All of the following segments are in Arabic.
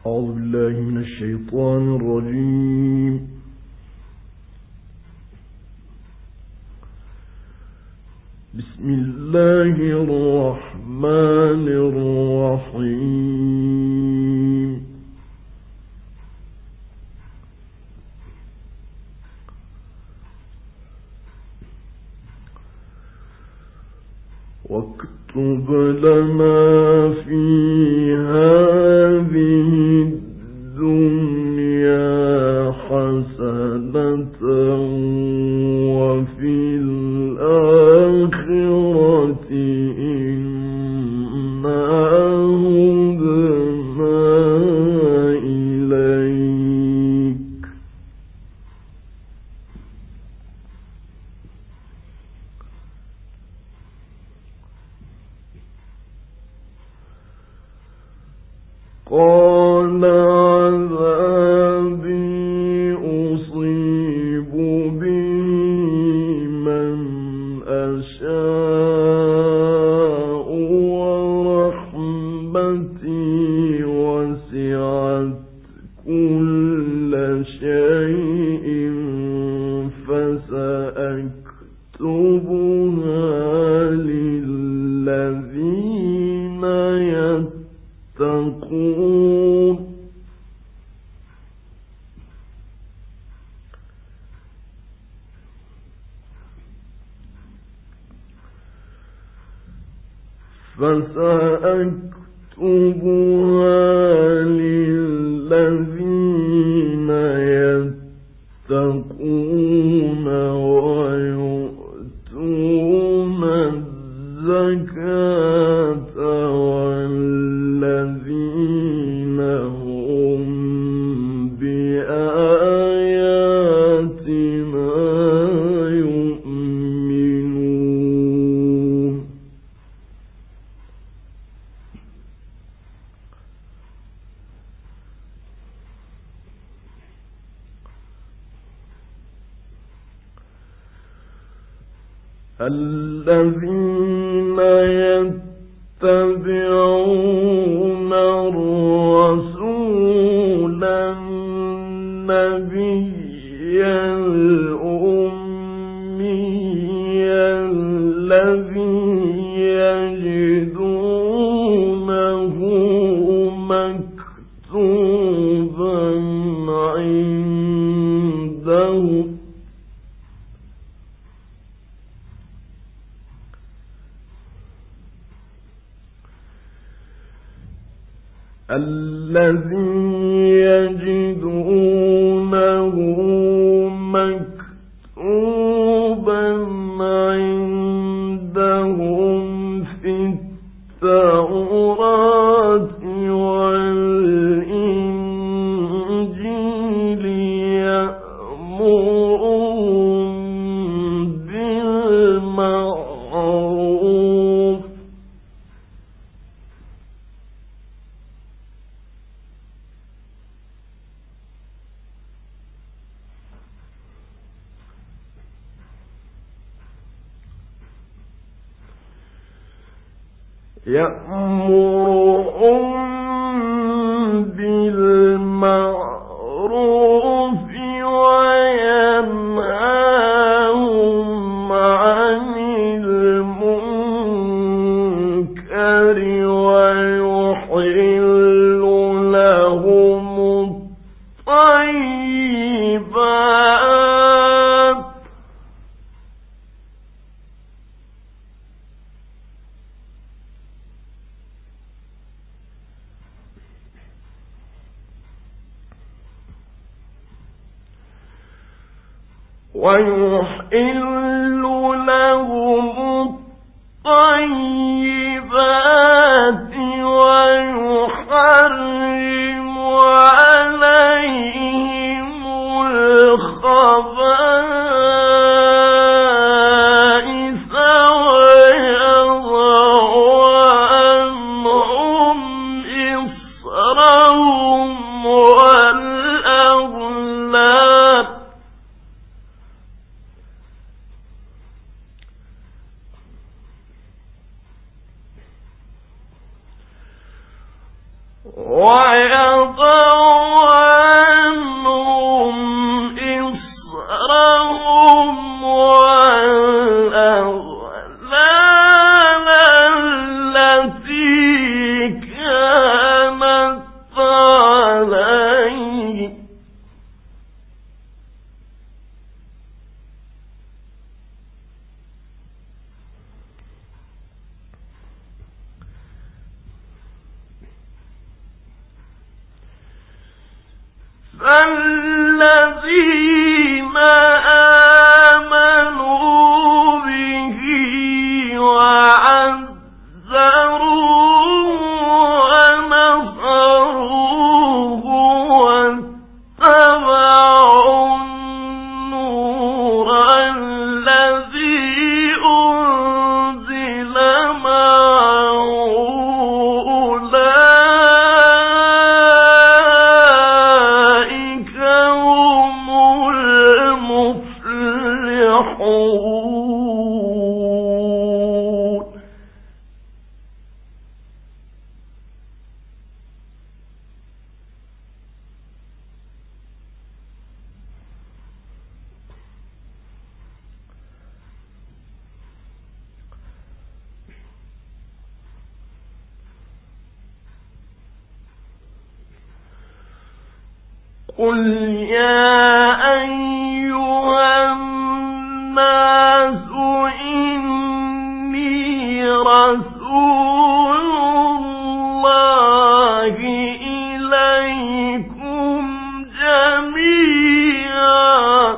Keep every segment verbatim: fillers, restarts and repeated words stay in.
أعوذ بالله من الشيطان الرجيم. بسم الله الرحمن الرحيم. واكتب لنا في هذه الدنيا حسنة وفي الآخرة إنا هدنا إليك. قال عذابي أصيب به من أشاء ورحمتي وسعت كل شيء فسأكتبها للذين يتقون فسأكتبها للذين يتقون ويؤتون الزكاة والذين هم بآياتنا يؤمنون. الذين يتبعون الرسول النبي الأمي الذي يجدونه مكتوبا عندهم الذي يجدونه مكتوبا عندهم في التوراة والإنجيل يأمرهم بالمعروف يأمرهم بالمعروف وينهاهم عن المنكر ويحل لهم الطيبات ويحل لهم الطيبات ويحرم عليهم الخبائث ويضع عنهم إصرهم والأغلال ويضع فالذين آمنوا به وعزروه ونصروه واتبعوا النور الذي أنزل معه أولئك هم المفلحون. قل يا أيها الناس إني رسول الله إليكم جميعا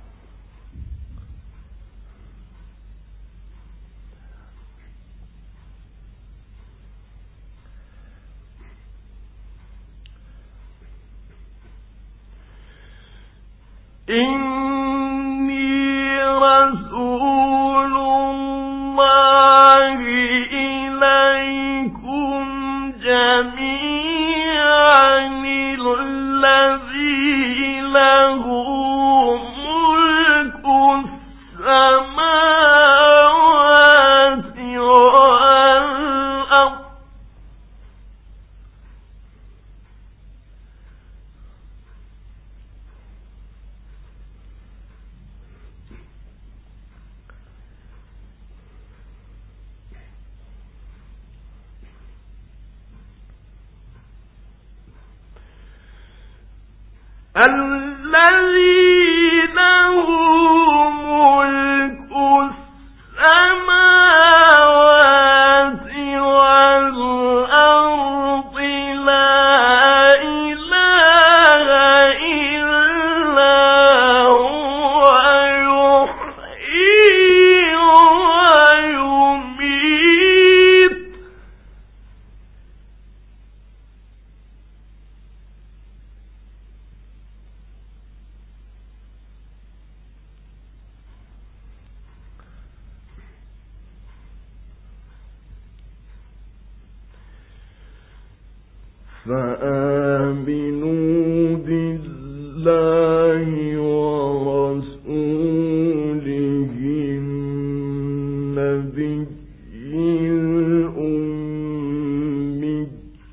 إني رسول الله إليكم جميعا الذي له ملك السماوات والأرض الذي له ملك السماوات والأرض لا إله إلا هو يحيي ويميت فآمنوا بالله ورسوله النبي الأمي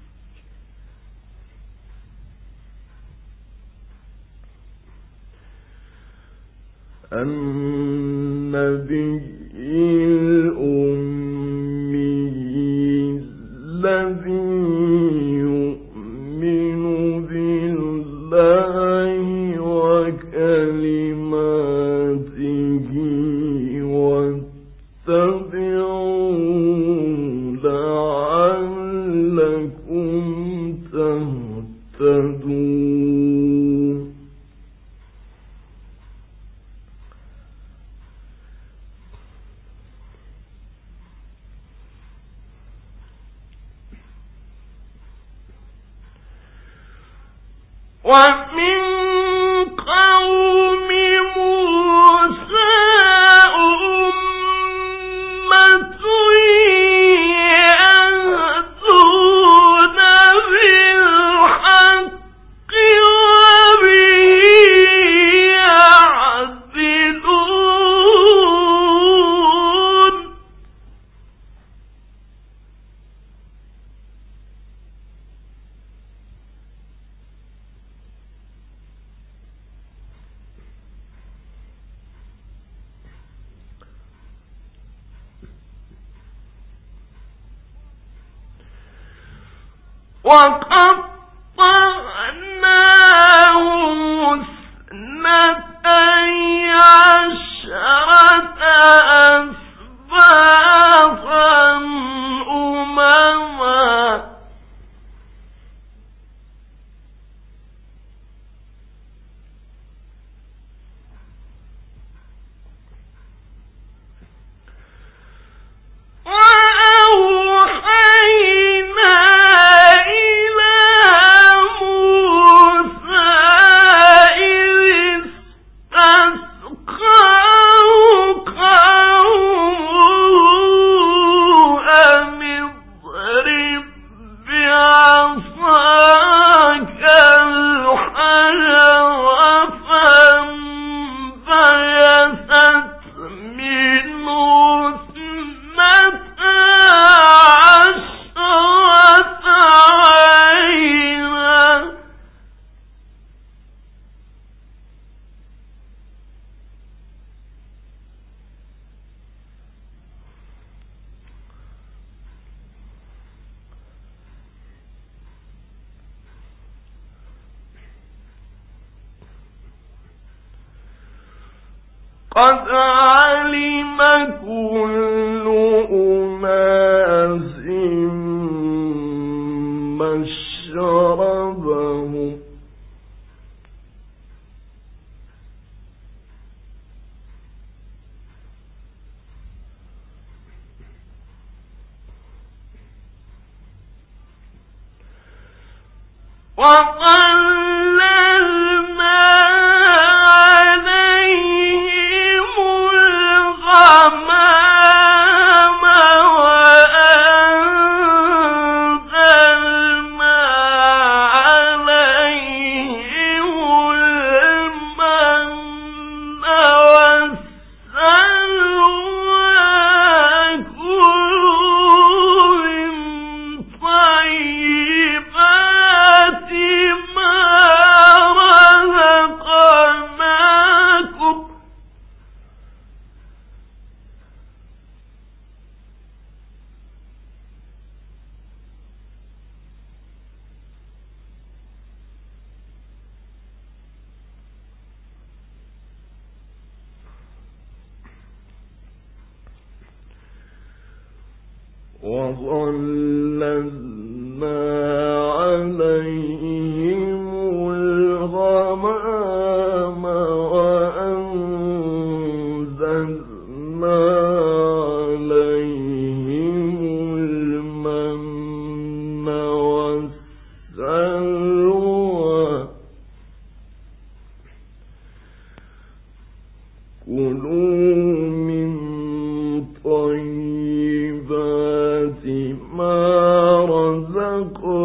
النبي الأمي الذي ومن قوم موسى أمة يهدون بالحق وبه يعدلون وقطعناهم اثنتي عشرة أسباطا أمما قد علم كل أناس مشربهم وظللنا عليهم الغمام وأنزلنا عليهم المن والسلوى كلوا من طيبات ما رزقناكم وظللنا عليهم الغمام وأنزلنا عليهم المن والسلوى كلوا من طيبات ما رزقناكم